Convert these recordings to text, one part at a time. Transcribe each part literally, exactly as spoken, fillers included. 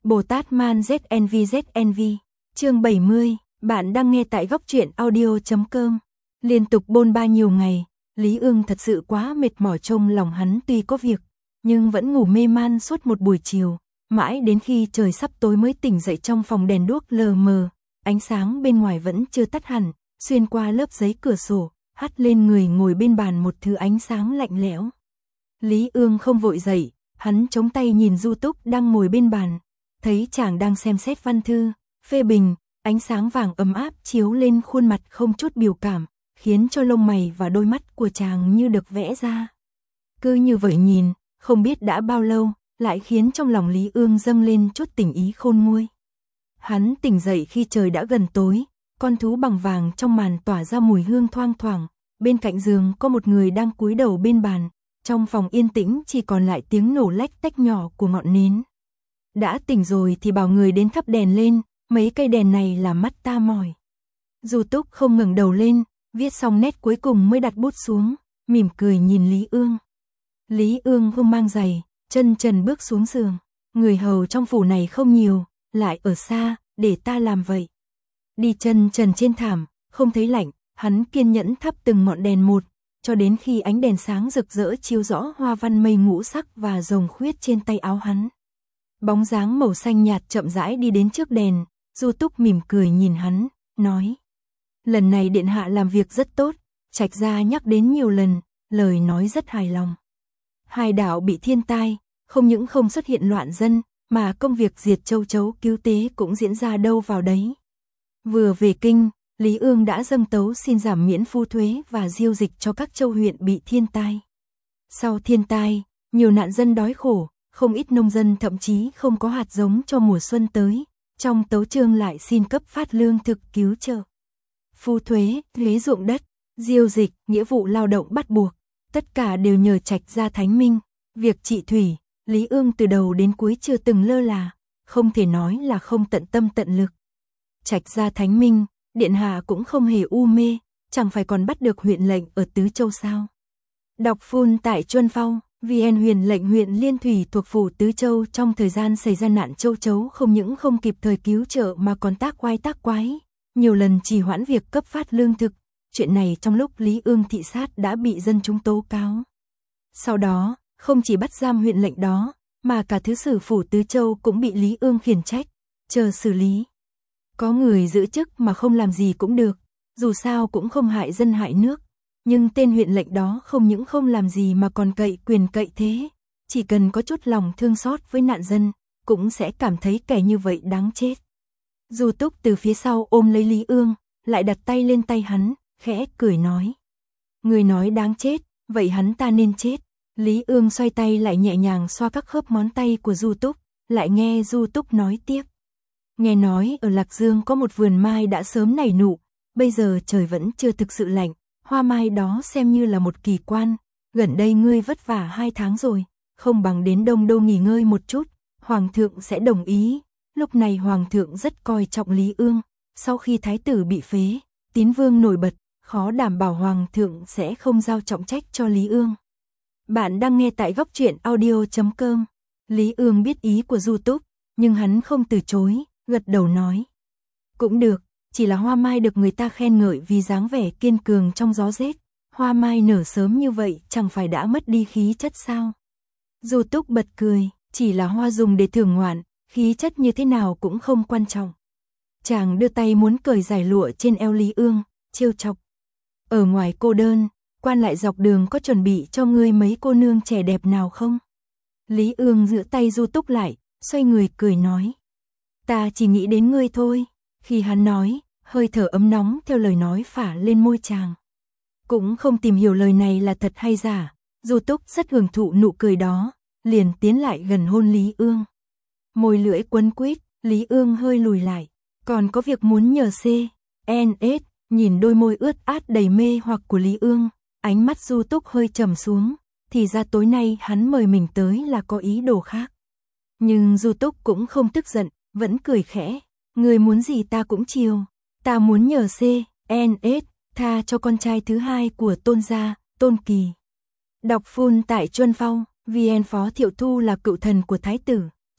Bồ Tát Man Z N V Z N V, chương bảy mươi, bạn đang nghe tại góc truyện audio chấm com. Liên tục bôn ba nhiều ngày, Lý Ương thật sự quá mệt mỏi, trong lòng hắn tuy có việc, nhưng vẫn ngủ mê man suốt một buổi chiều, mãi đến khi trời sắp tối mới tỉnh dậy. Trong phòng đèn đuốc lờ mờ, ánh sáng bên ngoài vẫn chưa tắt hẳn, xuyên qua lớp giấy cửa sổ, hắt lên người ngồi bên bàn một thứ ánh sáng lạnh lẽo. Lý Ương không vội dậy, hắn chống tay nhìn Du Túc đang ngồi bên bàn, thấy chàng đang xem xét văn thư, phê bình, ánh sáng vàng ấm áp chiếu lên khuôn mặt không chút biểu cảm, khiến cho lông mày và đôi mắt của chàng như được vẽ ra. Cứ như vậy nhìn, không biết đã bao lâu, lại khiến trong lòng Lý Ương dâng lên chút tình ý khôn nguôi. Hắn tỉnh dậy khi trời đã gần tối, con thú bằng vàng trong màn tỏa ra mùi hương thoang thoảng, bên cạnh giường có một người đang cúi đầu bên bàn, trong phòng yên tĩnh chỉ còn lại tiếng nổ lách tách nhỏ của ngọn nến. Đã tỉnh rồi thì bảo người đến thắp đèn lên, mấy cây đèn này làm mắt ta mỏi. Du Túc không ngẩng đầu lên, viết xong nét cuối cùng mới đặt bút xuống, mỉm cười nhìn Lý Ương. Lý Ương không mang giày, chân trần bước xuống giường. Người hầu trong phủ này không nhiều, lại ở xa, để ta làm vậy. Đi chân trần trên thảm, không thấy lạnh, hắn kiên nhẫn thắp từng ngọn đèn một, cho đến khi ánh đèn sáng rực rỡ chiếu rõ hoa văn mây ngũ sắc và rồng khuyết trên tay áo hắn. Bóng dáng màu xanh nhạt chậm rãi đi đến trước đèn, Du Túc mỉm cười nhìn hắn, nói: lần này điện hạ làm việc rất tốt, Trạch gia nhắc đến nhiều lần, lời nói rất hài lòng. Hai đảo bị thiên tai, không những không xuất hiện loạn dân, mà công việc diệt châu chấu cứu tế cũng diễn ra đâu vào đấy. Vừa về kinh, Lý Ương đã dâng tấu xin giảm miễn phu thuế và diêu dịch cho các châu huyện bị thiên tai. Sau thiên tai, nhiều nạn dân đói khổ, không ít nông dân thậm chí không có hạt giống cho mùa xuân tới, trong tấu chương lại xin cấp phát lương thực cứu trợ. Phu thuế, thuế ruộng đất, diêu dịch, nghĩa vụ lao động bắt buộc, tất cả đều nhờ Trạch gia thánh minh. Việc trị thủy, Lý Ương từ đầu đến cuối chưa từng lơ là, không thể nói là không tận tâm tận lực. Trạch gia thánh minh, điện hạ cũng không hề u mê, chẳng phải còn bắt được huyện lệnh ở Tứ Châu sao? Đọc phun tại Chuân Phong, vê en huyền lệnh huyện Liên Thủy thuộc phủ Tứ Châu trong thời gian xảy ra nạn châu chấu không những không kịp thời cứu trợ mà còn tác quái tác quái, nhiều lần trì hoãn việc cấp phát lương thực. Chuyện này trong lúc Lý Ương thị sát đã bị dân chúng tố cáo. Sau đó, không chỉ bắt giam huyện lệnh đó, mà cả thứ sử phủ Tứ Châu cũng bị Lý Ương khiển trách, chờ xử lý. Có người giữ chức mà không làm gì cũng được, dù sao cũng không hại dân hại nước, nhưng tên huyện lệnh đó không những không làm gì mà còn cậy quyền cậy thế, chỉ cần có chút lòng thương xót với nạn dân, cũng sẽ cảm thấy kẻ như vậy đáng chết. Du Túc từ phía sau ôm lấy Lý Ương, lại đặt tay lên tay hắn, khẽ cười nói: người nói đáng chết, vậy hắn ta nên chết. Lý Ương xoay tay lại nhẹ nhàng xoa các khớp ngón tay của Du Túc, lại nghe Du Túc nói tiếp: nghe nói ở Lạc Dương có một vườn mai đã sớm nảy nụ, bây giờ trời vẫn chưa thực sự lạnh, hoa mai đó xem như là một kỳ quan, gần đây ngươi vất vả hai tháng rồi, không bằng đến Đông Đô nghỉ ngơi một chút, Hoàng thượng sẽ đồng ý. Lúc này Hoàng thượng rất coi trọng Lý Ương, sau khi thái tử bị phế, tín vương nổi bật, khó đảm bảo Hoàng thượng sẽ không giao trọng trách cho Lý Ương. Bạn đang nghe tại góc truyện audio chấm com. Lý Ương biết ý của Du Túc, nhưng hắn không từ chối, gật đầu nói: cũng được, chỉ là hoa mai được người ta khen ngợi vì dáng vẻ kiên cường trong gió rét, hoa mai nở sớm như vậy chẳng phải đã mất đi khí chất sao? Du Túc bật cười, chỉ là hoa dùng để thưởng ngoạn, khí chất như thế nào cũng không quan trọng. Chàng đưa tay muốn cởi giải lụa trên eo Lý Ương, trêu chọc: ở ngoài cô đơn, quan lại dọc đường có chuẩn bị cho ngươi mấy cô nương trẻ đẹp nào không? Lý Ương giữ tay Du Túc lại, xoay người cười nói: ta chỉ nghĩ đến ngươi thôi. Khi hắn nói, hơi thở ấm nóng theo lời nói phả lên môi chàng. Cũng không tìm hiểu lời này là thật hay giả, Du Túc rất hưởng thụ nụ cười đó, liền tiến lại gần hôn Lý Ương. Môi lưỡi quấn quýt, Lý Ương hơi lùi lại, còn có việc muốn nhờ C. N S. Nhìn đôi môi ướt át đầy mê hoặc của Lý Ương, ánh mắt Du Túc hơi trầm xuống, thì ra tối nay hắn mời mình tới là có ý đồ khác. Nhưng Du Túc cũng không tức giận, vẫn cười khẽ: người muốn gì ta cũng chiều, ta muốn nhờ C. N S. tha cho con trai thứ hai của Tôn gia, Tôn Kỳ. Đọc phun tại Chuân Phong, vê en Phó Thiệu Thu là cựu thần của Thái tử,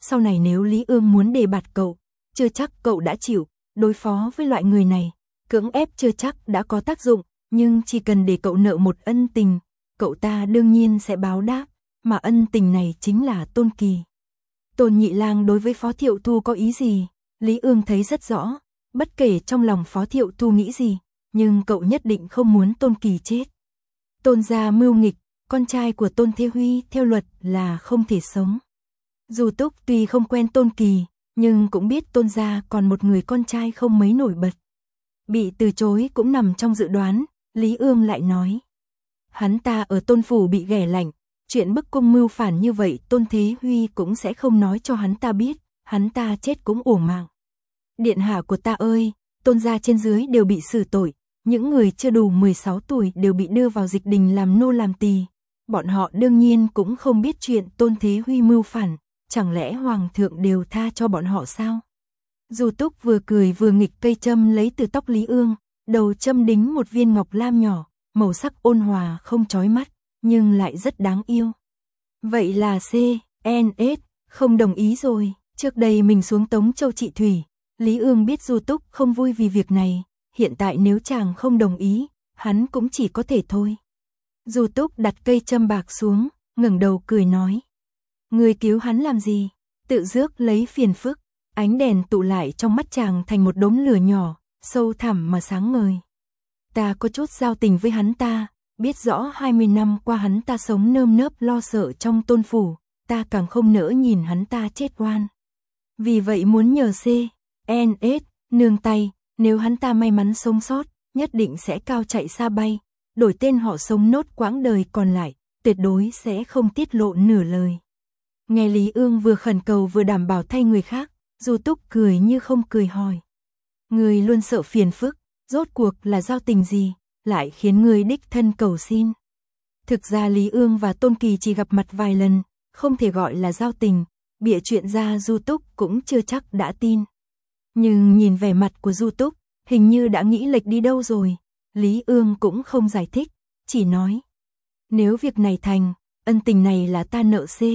sau này nếu Lý Ương muốn đề bạt cậu, chưa chắc cậu đã chịu, đối phó với loại người này, cưỡng ép chưa chắc đã có tác dụng, nhưng chỉ cần để cậu nợ một ân tình, cậu ta đương nhiên sẽ báo đáp, mà ân tình này chính là Tôn Kỳ. Tôn Nhị Lang đối với Phó Thiệu Thu có ý gì, Lý Ương thấy rất rõ, bất kể trong lòng Phó Thiệu Thu nghĩ gì, nhưng cậu nhất định không muốn Tôn Kỳ chết. Tôn gia mưu nghịch, con trai của Tôn Thế Huy theo luật là không thể sống. Du Túc tuy không quen Tôn Kỳ, nhưng cũng biết Tôn gia còn một người con trai không mấy nổi bật. Bị từ chối cũng nằm trong dự đoán, Lý Ương lại nói. Hắn ta ở Tôn phủ bị ghẻ lạnh, chuyện bức cung mưu phản như vậy Tôn Thế Huy cũng sẽ không nói cho hắn ta biết, hắn ta chết cũng uổng mạng. Điện hạ của ta ơi, Tôn gia trên dưới đều bị xử tội, những người chưa đủ mười sáu tuổi đều bị đưa vào dịch đình làm nô làm tỳ. Bọn họ đương nhiên cũng không biết chuyện Tôn Thế Huy mưu phản, chẳng lẽ Hoàng thượng đều tha cho bọn họ sao? Du Túc vừa cười vừa nghịch cây châm lấy từ tóc Lý Ương, đầu châm đính một viên ngọc lam nhỏ, màu sắc ôn hòa không chói mắt, nhưng lại rất đáng yêu. Vậy là C, N, S, không đồng ý rồi, trước đây mình xuống Tống Châu trị thủy, Lý Ương biết Du Túc không vui vì việc này, hiện tại nếu chàng không đồng ý, hắn cũng chỉ có thể thôi. Du Túc đặt cây châm bạc xuống, ngẩng đầu cười nói. Người cứu hắn làm gì? Tự rước lấy phiền phức. Ánh đèn tụ lại trong mắt chàng thành một đốm lửa nhỏ, sâu thẳm mà sáng ngời. Ta có chút giao tình với hắn ta, biết rõ hai mươi năm qua hắn ta sống nơm nớp lo sợ trong Tôn phủ, ta càng không nỡ nhìn hắn ta chết oan. Vì vậy muốn nhờ C, N, S, nương tay, nếu hắn ta may mắn sống sót, nhất định sẽ cao chạy xa bay, đổi tên họ sống nốt quãng đời còn lại, tuyệt đối sẽ không tiết lộ nửa lời. Nghe Lý Ương vừa khẩn cầu vừa đảm bảo thay người khác, Du Túc cười như không cười hỏi. Người luôn sợ phiền phức, rốt cuộc là giao tình gì, lại khiến người đích thân cầu xin. Thực ra Lý Ương và Tôn Kỳ chỉ gặp mặt vài lần, không thể gọi là giao tình, bịa chuyện ra Du Túc cũng chưa chắc đã tin. Nhưng nhìn vẻ mặt của Du Túc, hình như đã nghĩ lệch đi đâu rồi, Lý Ương cũng không giải thích, chỉ nói. Nếu việc này thành, ân tình này là ta nợ C.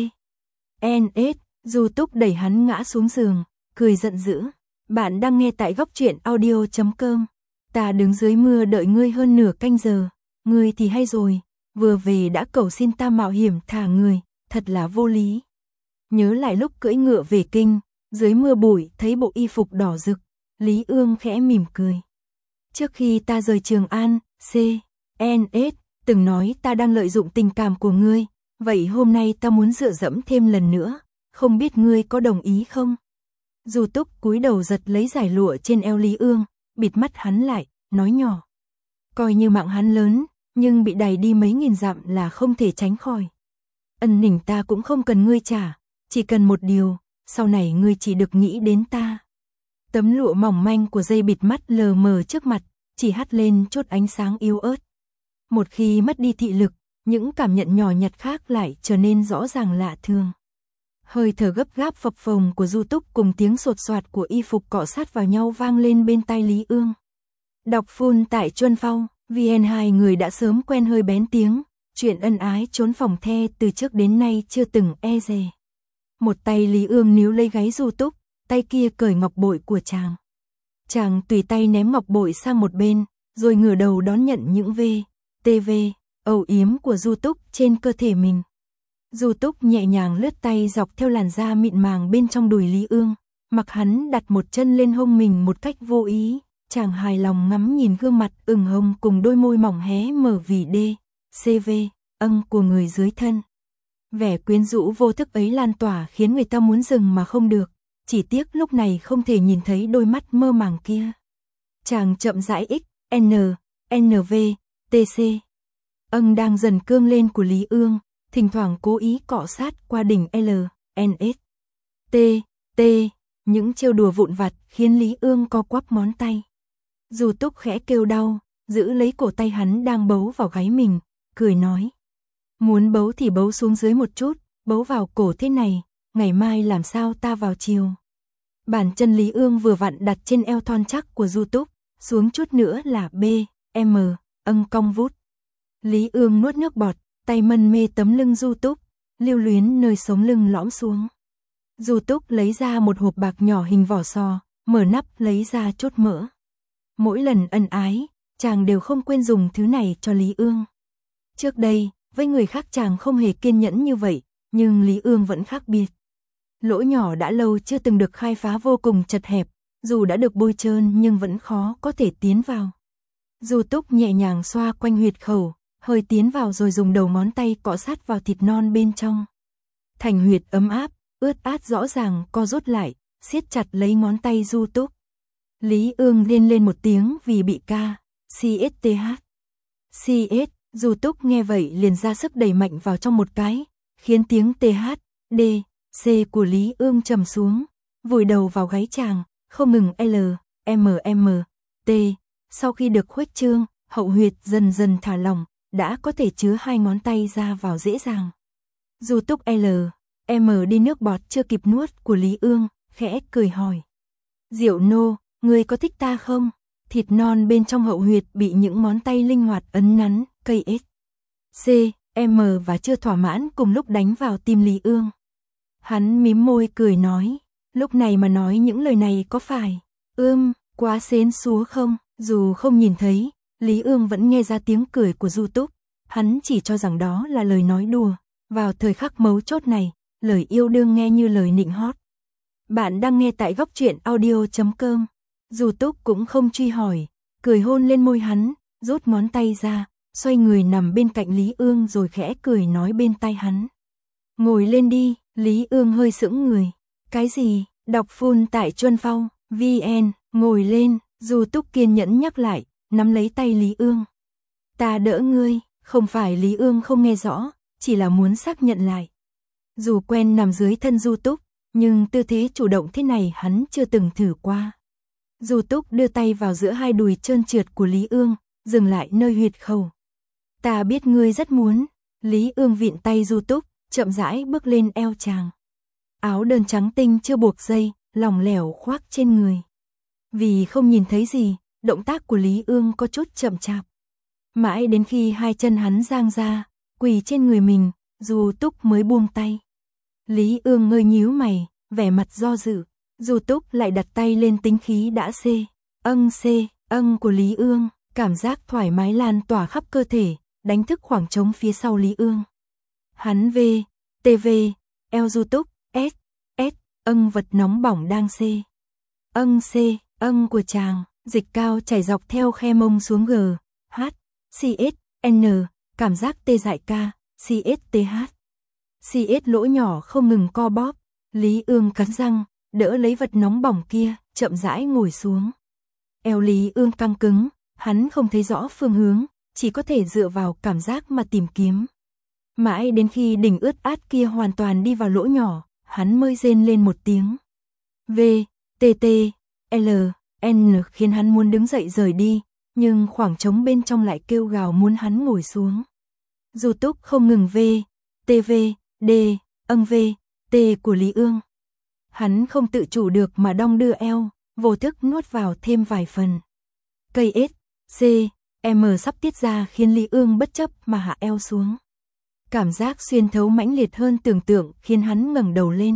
N, S, Du Túc đẩy hắn ngã xuống giường, cười giận dữ. Bạn đang nghe tại góc truyện audio chấm com. Ta đứng dưới mưa đợi ngươi hơn nửa canh giờ, ngươi thì hay rồi, vừa về đã cầu xin ta mạo hiểm thả người, thật là vô lý. Nhớ lại lúc cưỡi ngựa về kinh, dưới mưa bụi thấy bộ y phục đỏ rực, Lý Ương khẽ mỉm cười. Trước khi ta rời Trường An, C, N, S, từng nói ta đang lợi dụng tình cảm của ngươi, vậy hôm nay ta muốn dựa dẫm thêm lần nữa, không biết ngươi có đồng ý không? Du Túc cúi đầu giật lấy giải lụa trên eo Lý Ương, bịt mắt hắn lại, nói nhỏ. Coi như mạng hắn lớn, nhưng bị đày đi mấy nghìn dặm là không thể tránh khỏi. Ân nỉnh ta cũng không cần ngươi trả, chỉ cần một điều, sau này ngươi chỉ được nghĩ đến ta. Tấm lụa mỏng manh của dây bịt mắt lờ mờ trước mặt, chỉ hắt lên chút ánh sáng yếu ớt. Một khi mất đi thị lực, những cảm nhận nhỏ nhặt khác lại trở nên rõ ràng lạ thường. Hơi thở gấp gáp phập phồng của Du Túc cùng tiếng sột soạt của y phục cọ sát vào nhau vang lên bên tai Lý Ương. Đọc full tại Chuân Phong, vê en hai người đã sớm quen hơi bén tiếng, chuyện ân ái trốn phòng the từ trước đến nay chưa từng e dè. Một tay Lý Ương níu lấy gáy Du Túc, tay kia cởi ngọc bội của chàng. Chàng tùy tay ném ngọc bội sang một bên, rồi ngửa đầu đón nhận những vê, tê vê, âu yếm của Du Túc trên cơ thể mình. Du Túc nhẹ nhàng lướt tay dọc theo làn da mịn màng bên trong đùi Lý Ương, mặc hắn đặt một chân lên hông mình một cách vô ý, chàng hài lòng ngắm nhìn gương mặt ửng hồng cùng đôi môi mỏng hé mở vì đê, xê vê, âng của người dưới thân. Vẻ quyến rũ vô thức ấy lan tỏa khiến người ta muốn dừng mà không được, chỉ tiếc lúc này không thể nhìn thấy đôi mắt mơ màng kia. Chàng chậm rãi x, n, en vê, tê xê. Âng đang dần cương lên của Lý Ương, thỉnh thoảng cố ý cọ sát qua đỉnh L, N, S, T, T, những trêu đùa vụn vặt khiến Lý Ương co quắp ngón tay. Du Túc khẽ kêu đau, giữ lấy cổ tay hắn đang bấu vào gáy mình, cười nói. Muốn bấu thì bấu xuống dưới một chút, bấu vào cổ thế này, ngày mai làm sao ta vào chiều. Bàn chân Lý Ương vừa vặn đặt trên eo thon chắc của Du Túc, xuống chút nữa là B, M, âng cong vút. Lý Ương nuốt nước bọt, tay mân mê tấm lưng Du Túc, lưu luyến nơi sống lưng lõm xuống. Du Túc lấy ra một hộp bạc nhỏ hình vỏ sò, mở nắp lấy ra chốt mỡ. Mỗi lần ân ái, chàng đều không quên dùng thứ này cho Lý Ương. Trước đây, với người khác chàng không hề kiên nhẫn như vậy, nhưng Lý Ương vẫn khác biệt. Lỗ nhỏ đã lâu chưa từng được khai phá vô cùng chật hẹp, dù đã được bôi trơn nhưng vẫn khó có thể tiến vào. Du Túc nhẹ nhàng xoa quanh huyệt khẩu, hơi tiến vào rồi dùng đầu ngón tay cọ sát vào thịt non bên trong. Thành huyệt ấm áp, ướt át rõ ràng co rút lại, siết chặt lấy ngón tay Du Túc. Lý Ương rên lên một tiếng vì bị ca, CSTH. CS, Du Túc nghe vậy liền ra sức đẩy mạnh vào trong một cái, khiến tiếng TH, D, C của Lý Ương trầm xuống, vùi đầu vào gáy chàng, không ngừng L, M, M, T. Sau khi được khuếch trương, hậu huyệt dần dần thả lỏng, đã có thể chứa hai ngón tay ra vào dễ dàng. Du Túc L, M đi nước bọt chưa kịp nuốt của Lý Ương, khẽ cười hỏi. Diệu nô, ngươi có thích ta không? Thịt non bên trong hậu huyệt bị những ngón tay linh hoạt ấn nắn, cây S, C, M và chưa thỏa mãn cùng lúc đánh vào tim Lý Ương. Hắn mím môi cười nói, lúc này mà nói những lời này có phải, ưm, quá xến xúa không? Dù không nhìn thấy, Lý Ương vẫn nghe ra tiếng cười của Du Túc, hắn chỉ cho rằng đó là lời nói đùa. Vào thời khắc mấu chốt này, lời yêu đương nghe như lời nịnh hót. Bạn đang nghe tại góc truyện audio chấm com. Du Túc cũng không truy hỏi, cười hôn lên môi hắn, rút ngón tay ra, xoay người nằm bên cạnh Lý Ương rồi khẽ cười nói bên tai hắn. Ngồi lên đi, Lý Ương hơi sững người. Cái gì? Đọc full tại Chuân Phong, vê en, ngồi lên, Du Túc kiên nhẫn nhắc lại, nắm lấy tay Lý Ương. Ta đỡ ngươi, không phải Lý Ương không nghe rõ, chỉ là muốn xác nhận lại. Dù quen nằm dưới thân Du Túc, nhưng tư thế chủ động thế này hắn chưa từng thử qua. Du Túc đưa tay vào giữa hai đùi trơn trượt của Lý Ương, dừng lại nơi huyệt khẩu. Ta biết ngươi rất muốn. Lý Ương vịn tay Du Túc, chậm rãi bước lên eo chàng. Áo đơn trắng tinh chưa buộc dây, lỏng lẻo khoác trên người. Vì không nhìn thấy gì, động tác của Lý Ương có chút chậm chạp. Mãi đến khi hai chân hắn giang ra, quỳ trên người mình, Du Túc mới buông tay. Lý Ương ngơi nhíu mày, vẻ mặt do dự. Du Túc lại đặt tay lên tính khí đã C, âng C, âng của Lý Ương, cảm giác thoải mái lan tỏa khắp cơ thể, đánh thức khoảng trống phía sau Lý Ương. Hắn V, T V, eo Du Túc, S, S, âng vật nóng bỏng đang C. Âng C, âng của chàng, dịch cao chảy dọc theo khe mông xuống G, H, C S, N, cảm giác tê dại K, C S T H. C S lỗ nhỏ không ngừng co bóp, Lý Ương cắn răng, đỡ lấy vật nóng bỏng kia, chậm rãi ngồi xuống. Eo Lý Ương căng cứng, hắn không thấy rõ phương hướng, chỉ có thể dựa vào cảm giác mà tìm kiếm. Mãi đến khi đỉnh ướt át kia hoàn toàn đi vào lỗ nhỏ, hắn mới rên lên một tiếng. V, T T, L, N khiến hắn muốn đứng dậy rời đi, nhưng khoảng trống bên trong lại kêu gào muốn hắn ngồi xuống. Du Túc không ngừng V, T V, D, âng V, T của Lý Ương. Hắn không tự chủ được mà đong đưa eo, vô thức nuốt vào thêm vài phần. Cây S, C, M sắp tiết ra khiến Lý Ương bất chấp mà hạ eo xuống. Cảm giác xuyên thấu mãnh liệt hơn tưởng tượng khiến hắn ngẩng đầu lên.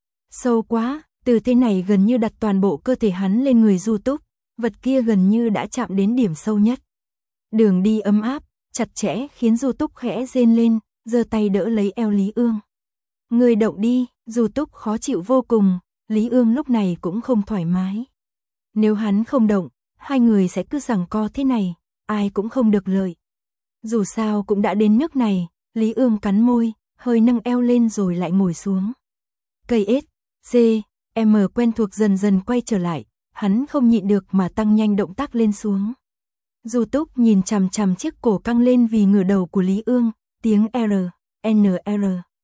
Sâu quá, từ thế này gần như đặt toàn bộ cơ thể hắn lên người Du Túc, vật kia gần như đã chạm đến điểm sâu nhất. Đường đi ấm áp, chặt chẽ khiến Du Túc khẽ rên lên, giơ tay đỡ lấy eo Lý Ương. Người động đi, Du Túc khó chịu vô cùng, Lý Ương lúc này cũng không thoải mái. Nếu hắn không động, hai người sẽ cứ giằng co thế này, ai cũng không được lợi. Dù sao cũng đã đến nước này, Lý Ương cắn môi, hơi nâng eo lên rồi lại ngồi xuống. Cây S, C, M quen thuộc dần dần quay trở lại, hắn không nhịn được mà tăng nhanh động tác lên xuống. Du Túc nhìn chằm chằm chiếc cổ căng lên vì ngửa đầu của Lý Ương, tiếng R, N R.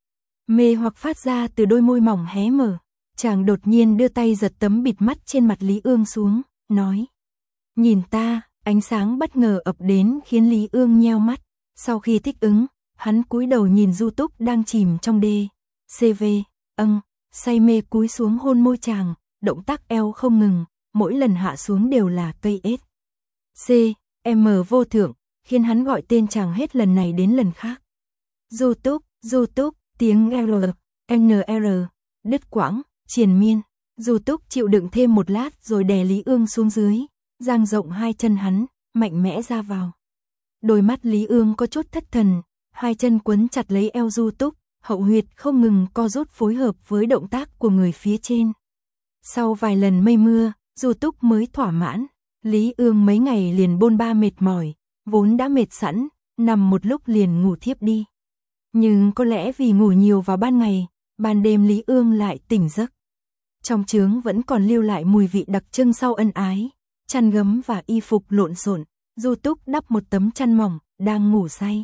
Mê hoặc phát ra từ đôi môi mỏng hé mở. Chàng đột nhiên đưa tay giật tấm bịt mắt trên mặt Lý Ương xuống, nói. Nhìn ta, ánh sáng bất ngờ ập đến khiến Lý Ương nheo mắt. Sau khi thích ứng, hắn cúi đầu nhìn Du Túc đang chìm trong đê, C V, âng, say mê cúi xuống hôn môi chàng, động tác eo không ngừng, mỗi lần hạ xuống đều là cây S. C, M vô thượng, khiến hắn gọi tên chàng hết lần này đến lần khác. Du Túc, Du Túc, tiếng R, N R, đứt quãng, triền miên. Du Túc chịu đựng thêm một lát rồi đè Lý Ương xuống dưới, dang rộng hai chân hắn, mạnh mẽ ra vào. Đôi mắt Lý Ương có chút thất thần, hai chân quấn chặt lấy eo Du Túc, hậu huyệt không ngừng co rút phối hợp với động tác của người phía trên. Sau vài lần mây mưa, Du Túc mới thỏa mãn. Lý Ương mấy ngày liền bôn ba mệt mỏi, vốn đã mệt sẵn, nằm một lúc liền ngủ thiếp đi. Nhưng có lẽ vì ngủ nhiều vào ban ngày, ban đêm Lý Ương lại tỉnh giấc. Trong trướng vẫn còn lưu lại mùi vị đặc trưng sau ân ái, chăn gấm và y phục lộn xộn. Du Túc đắp một tấm chăn mỏng, đang ngủ say.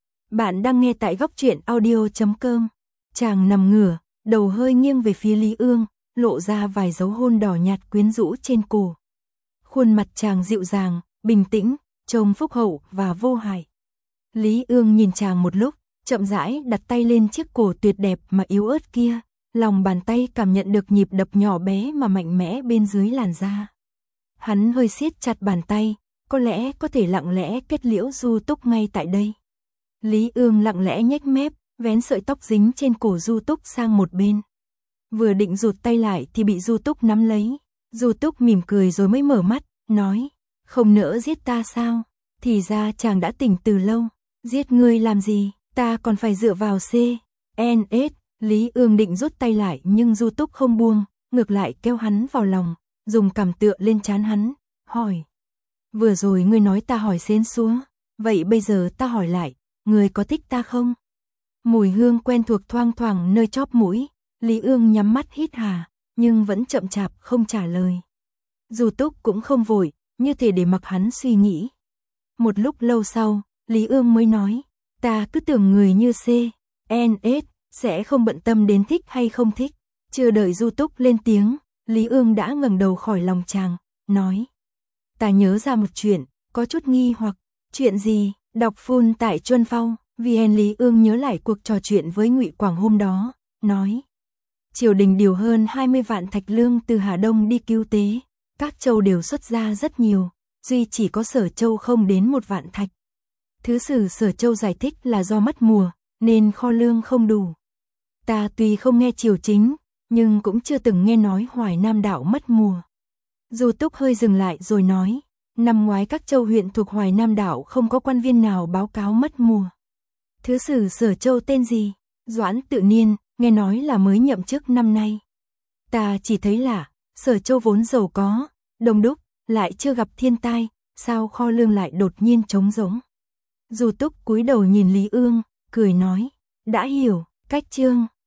Bạn đang nghe tại góc truyện audio chấm com. Chàng nằm ngửa, đầu hơi nghiêng về phía Lý Ương, lộ ra vài dấu hôn đỏ nhạt quyến rũ trên cổ. Khuôn mặt chàng dịu dàng, bình tĩnh, trông phúc hậu và vô hại. Lý Ương nhìn chàng một lúc, chậm rãi đặt tay lên chiếc cổ tuyệt đẹp mà yếu ớt kia, lòng bàn tay cảm nhận được nhịp đập nhỏ bé mà mạnh mẽ bên dưới làn da. Hắn hơi siết chặt bàn tay, có lẽ có thể lặng lẽ kết liễu Du Túc ngay tại đây. Lý Ương lặng lẽ nhếch mép, vén sợi tóc dính trên cổ Du Túc sang một bên. Vừa định rụt tay lại thì bị Du Túc nắm lấy. Du Túc mỉm cười rồi mới mở mắt, nói, không nỡ giết ta sao? Thì ra chàng đã tỉnh từ lâu. Giết ngươi làm gì? Ta còn phải dựa vào C. N S. Lý Ương định rút tay lại nhưng Du Túc không buông, ngược lại kéo hắn vào lòng, dùng cằm tựa lên trán hắn, hỏi. Vừa rồi ngươi nói ta hỏi xến xúa, vậy bây giờ ta hỏi lại, ngươi có thích ta không? Mùi hương quen thuộc thoang thoảng nơi chóp mũi, Lý Ương nhắm mắt hít hà, nhưng vẫn chậm chạp không trả lời. Du Túc cũng không vội, như thể để mặc hắn suy nghĩ. Một lúc lâu sau, Lý Ương mới nói, ta cứ tưởng người như C. N S sẽ không bận tâm đến thích hay không thích. Chưa đợi Du Túc lên tiếng, Lý Ương đã ngẩng đầu khỏi lòng chàng, nói. Ta nhớ ra một chuyện, có chút nghi hoặc. Chuyện gì? Đọc full tại Chuân Phong. vê en Lý Ương nhớ lại cuộc trò chuyện với Ngụy Quảng hôm đó, nói. Triều đình điều hơn hai mươi vạn thạch lương từ Hà Đông đi cứu tế, các châu đều xuất ra rất nhiều, duy chỉ có Sở Châu không đến một vạn thạch. Thứ sử Sở Châu giải thích là do mất mùa, nên kho lương không đủ. Ta tuy không nghe triều chính, nhưng cũng chưa từng nghe nói Hoài Nam đạo mất mùa. Du Túc hơi dừng lại rồi nói, năm ngoái các châu huyện thuộc Hoài Nam đạo không có quan viên nào báo cáo mất mùa. Thứ sử Sở Châu tên gì? Doãn Tự Niên, nghe nói là mới nhậm chức năm nay. Ta chỉ thấy lạ, Sở Châu vốn giàu có, đông đúc, lại chưa gặp thiên tai, sao kho lương lại đột nhiên trống rỗng? Du Túc cúi đầu nhìn Lý Ương, cười nói, đã hiểu, cách chương.